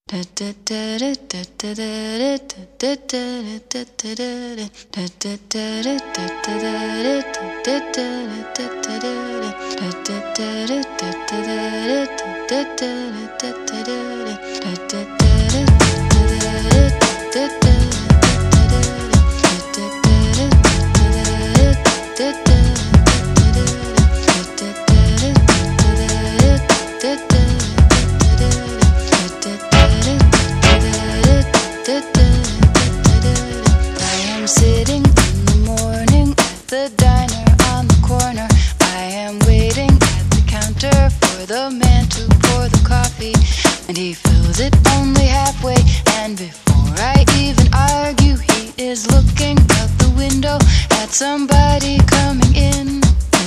Sitting in the morning at the diner on the corner. I am waiting at the counter for the man to pour the coffee, and he fills it only halfway. And before I even argue, he is looking out the window at somebody coming in.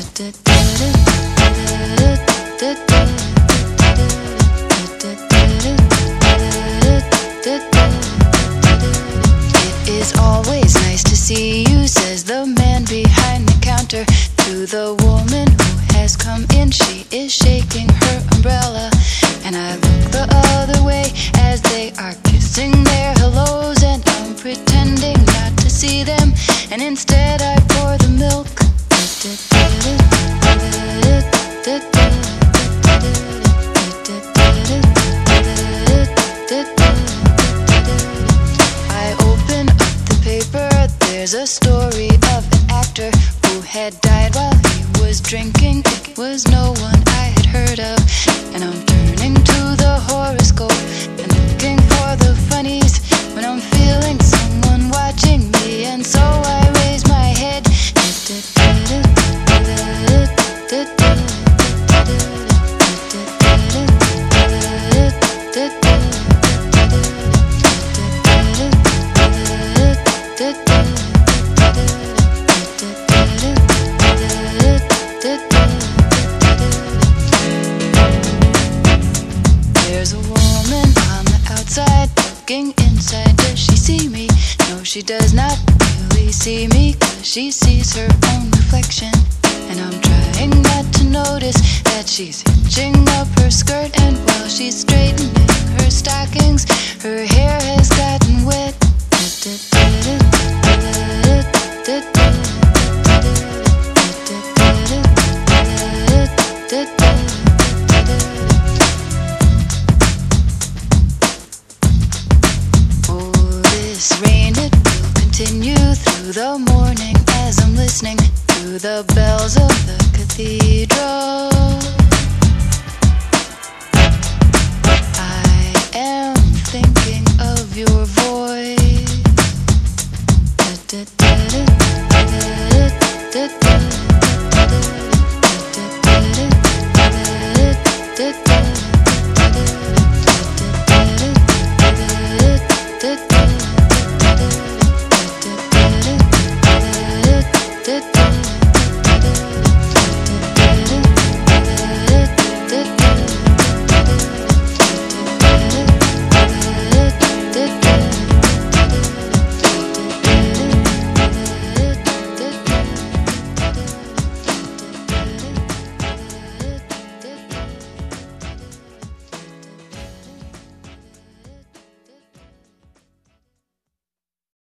It is always nice to see you, says the man behind the counter to the woman who has come in. She is shaking her umbrella, and I look the other way as they are kissing their hellos, and I'm pretending not to see them, and instead I pour the milk. I open up the paper. There's a story of an actor who had died while he was drinking. It was no one I had heard of, and I'm turning to the horoscope and looking for the funnies when I'm feeling someone watching me, and so I raise my head. There's a woman on the outside looking inside. Does she see me? No, she does not really see me, 'cause she sees her own reflection. And I'm trying not to notice that she's hitching up her skirt, and while she's straightening her stockings, her hair has gotten wet. This rain, it will continue through the morning as I'm listening to the bells of the cathedral. I am thinking of your voice.